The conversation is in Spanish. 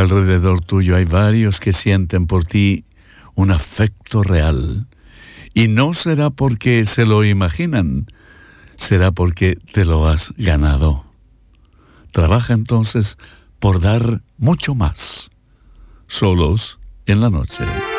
Alrededor tuyo hay varios que sienten por ti un afecto real. Y no será porque se lo imaginan, será porque te lo has ganado. Trabaja entonces por dar mucho más. Solos en la noche.